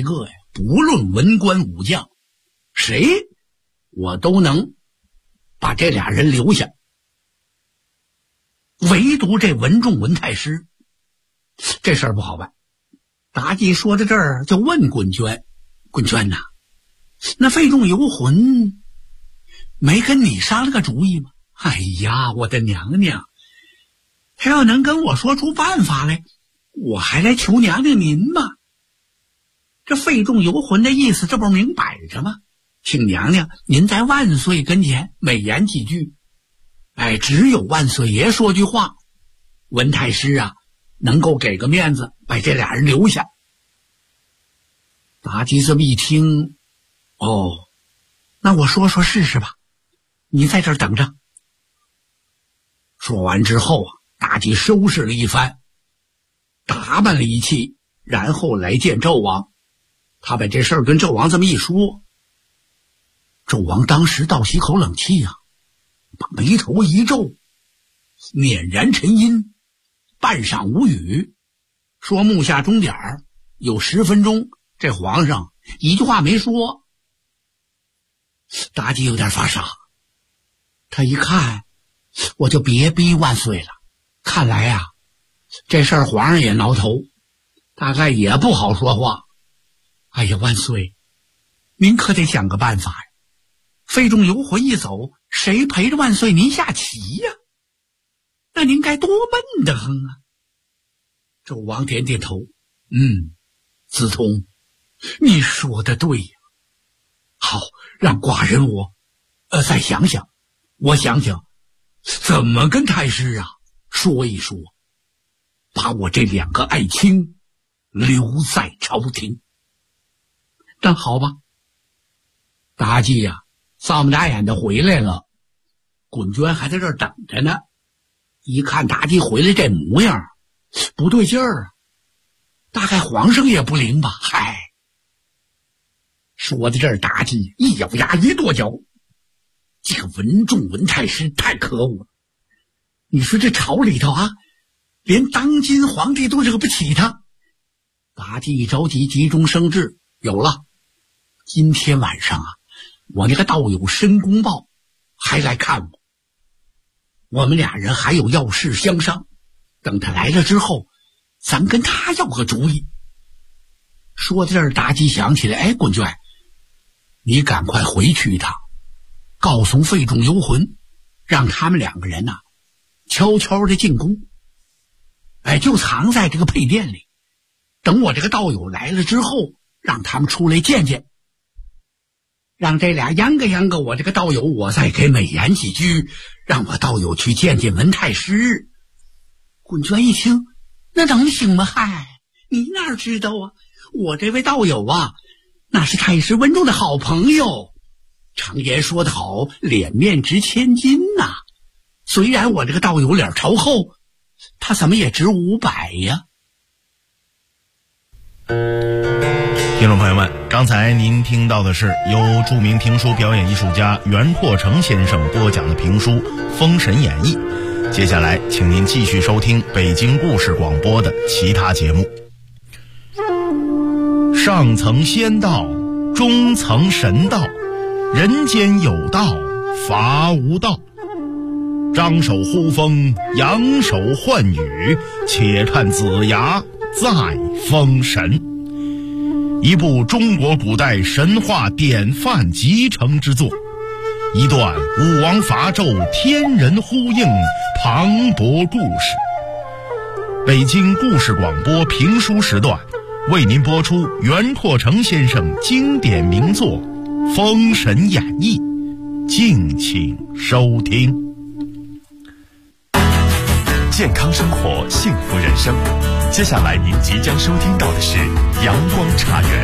不论文官武将，谁我都能把这俩人留下，唯独这文仲文太师，这事儿不好办。妲己说到这儿，就问滚娟：“滚娟呐，那费仲游魂没跟你商了个主意吗？”“哎呀，我的娘娘，他要能跟我说出办法来，我还来求娘娘您吗？这费仲游魂的意思，这不是明摆着吗？请娘娘您在万岁跟前美言几句，只有万岁爷说句话，文太师啊能够给个面子，把这俩人留下。”妲己这么一听，那我说说试试吧，你在这儿等着。说完之后啊，妲己收拾了一番，打扮了一气，然后来见纣王。他把这事儿跟纣王这么一说，纣王当时倒吸口冷气啊，把眉头一皱，捻然沉吟，半晌无语，说目下钟点儿有10分钟，这皇上一句话没说。妲己有点发傻，他一看，我就别逼万岁了，看来啊这事儿皇上也挠头，大概也不好说话。哎呀，万岁，您可得想个办法呀！费仲游魂一走，谁陪着万岁您下棋呀？那您该多闷得很啊！纣王点点头，子通，你说的对呀。好，让寡人我再想想，我想想怎么跟太师啊说一说，把我这2个爱卿留在朝廷。那好吧，妲己呀丧不打眼的回来了，滚娟还在这儿等着呢。一看妲己回来这模样，不对劲儿啊，大概皇上也不灵吧。嗨，说到这儿，妲己一咬牙一跺脚，这个文仲文太师太可恶了。你说这朝里头啊，连当今皇帝都惹不起他。妲己一着急，急中生智，有了，今天晚上啊，我那个道友申公豹还来看我，我们俩人还有要事相商，等他来了之后，咱跟他要个主意。说到这儿，妲己想起来，滚娟，你赶快回去一趟，告诉费仲游魂，让他们2个人呐悄悄的进宫，就藏在这个配殿里，等我这个道友来了之后，让他们出来见见，让这俩央个央个我这个道友，我再给美言几句，让我道友去见见文太师。滚娟一听，那能行吗？嗨，你哪知道啊，我这位道友啊，那是太师文仲的好朋友，常言说得好，脸面值千金呐。虽然我这个道友脸朝后，他怎么也值500呀。 听众朋友们，刚才您听到的是由著名评书表演艺术家袁阔成先生播讲的评书《封神演义》。接下来请您继续收听北京故事广播的其他节目。上层仙道，中层神道，人间有道，伐无道。张手呼风，扬手唤雨，且看子牙再封神。一部中国古代神话典范集成之作，一段武王伐纣天人呼应磅礴故事。北京故事广播评书时段为您播出袁阔成先生经典名作《封神演义》，敬请收听。 健康生活，幸福人生。接下来您即将收听到的是阳光茶园。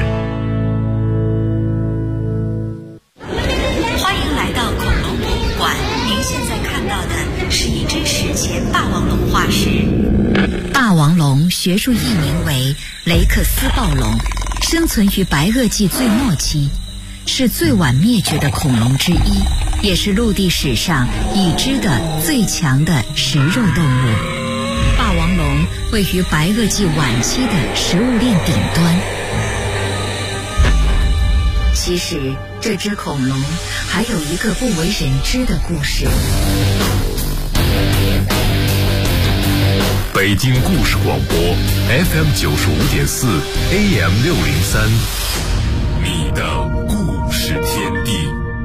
欢迎来到恐龙博物馆，您现在看到的是一只史前霸王龙化石。霸王龙学术译名为雷克斯暴龙，生存于白垩纪最末期，是最晚灭绝的恐龙之一，也是陆地史上已知的最强的食肉动物。霸王龙位于白垩纪晚期的食物链顶端。 其实这只恐龙还有一个不为人知的故事。 北京故事广播 FM 95.4 AM 603，你的故事天地。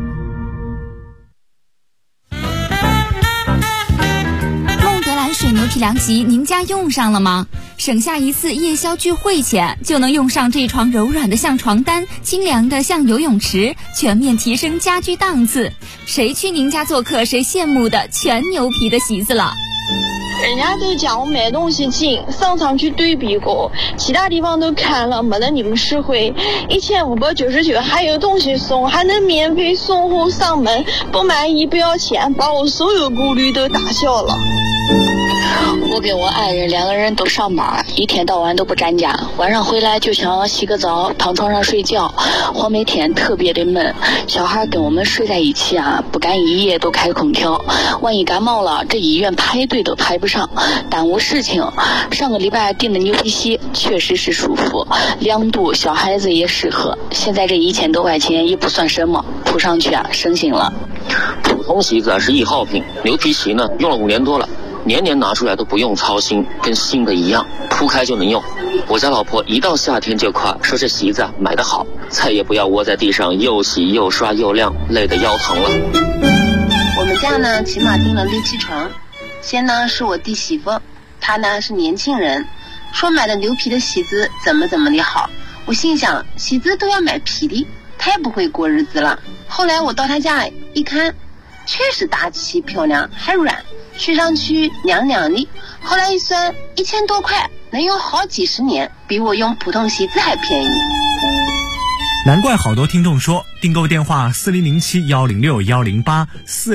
水牛皮凉席您家用上了吗？省下一次夜宵聚会钱，就能用上这床柔软的像床单，清凉的像游泳池，全面提升家居档次。谁去您家做客，谁羡慕的全牛皮的席子了。 人家都讲我买东西紧，上场去对比过，其他地方都看了，没得你们实惠。1599还有东西送，还能免费送货上门，不满意不要钱，把我所有顾虑都打消了。 我跟我爱人2个人都上班，一天到晚都不沾家，晚上回来就想洗个澡躺床上睡觉，黄梅天特别的闷，小孩跟我们睡在一起啊，不敢一夜都开空调，万一感冒了这医院排队都排不上，耽误事情。上个礼拜订的牛皮席确实是舒服，凉度小孩子也适合，现在这1000多块钱也不算什么，铺上去啊省心了。 普通席子是1号品，牛皮席呢用了5年多了，年年拿出来都不用操心，跟新的一样，铺开就能用。我家老婆一到夏天就夸，说这席子买得好，再也不要窝在地上又洗又刷又晾，累得腰疼了。 我们家呢起码订了6、7床，先呢是我弟媳妇，她呢是年轻人，说买的牛皮的席子怎么的好，我心想席子都要买皮的，太不会过日子了。后来我到她家一看，确实大气漂亮还软，睡上去凉凉的，后来一算1000多块，能用好几十年，比我用普通席子还便宜。 难怪好多听众说订购电话4007106108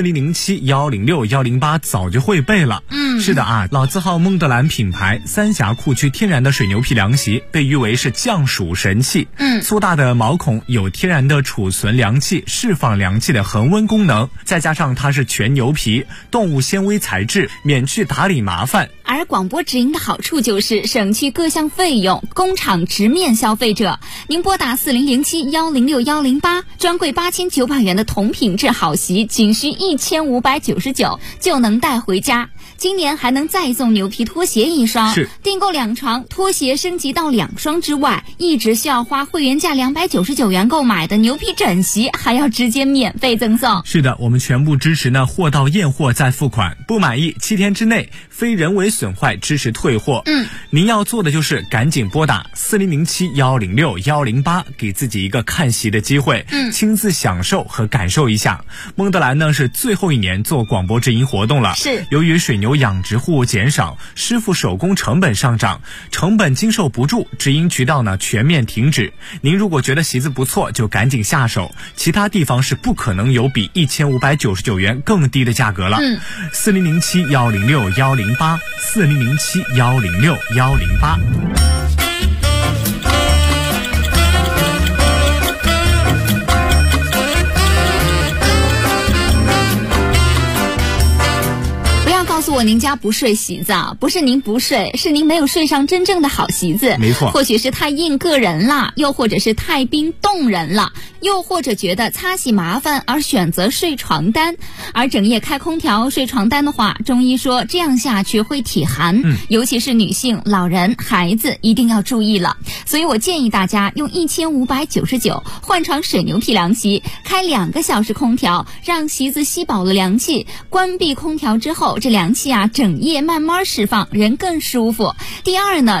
4007106108早就会背了。是的啊，老字号蒙德兰品牌三峡库区天然的水牛皮凉席被誉为是降暑神器。粗大的毛孔有天然的储存凉气、释放凉气的恒温功能，再加上它是全牛皮，动物纤维材质，免去打理麻烦。 而广播直营的好处就是省去各项费用，工厂直面消费者。您拨打4007106108，专柜8900元的同品质好席，仅需1599就能带回家。今年还能再送牛皮拖鞋1双，订购2床，拖鞋升级到2双之外，一直需要花会员价299元购买的牛皮枕席还要直接免费赠送。 是的，我们全部支持呢，货到验货再付款，不满意7天之内非人为损坏支持退货。您要做的就是赶紧拨打4007106108，给自己一个看席的机会，亲自享受和感受一下。蒙德兰呢是最后1年做广播直营活动了，由于水牛养殖户减少，师傅手工成本上涨，成本经受不住，直营渠道呢全面停止。您如果觉得席子不错，就赶紧下手，其他地方是不可能有比1599元更低的价格了。4007106108 4007106108。 告诉我您家不睡席子啊，不是您不睡，是您没有睡上真正的好席子。 没错， 或许是太硬硌人了，又或者是太冰冻人了，又或者觉得擦洗麻烦而选择睡床单。而整夜开空调睡床单的话，中医说这样下去会体寒，尤其是女性、老人、孩子一定要注意了。所以我建议大家用1599换床水牛皮凉席，开2个小时空调，让席子吸饱了凉气，关闭空调之后，这凉气啊整夜慢慢释放，人更舒服。第二呢，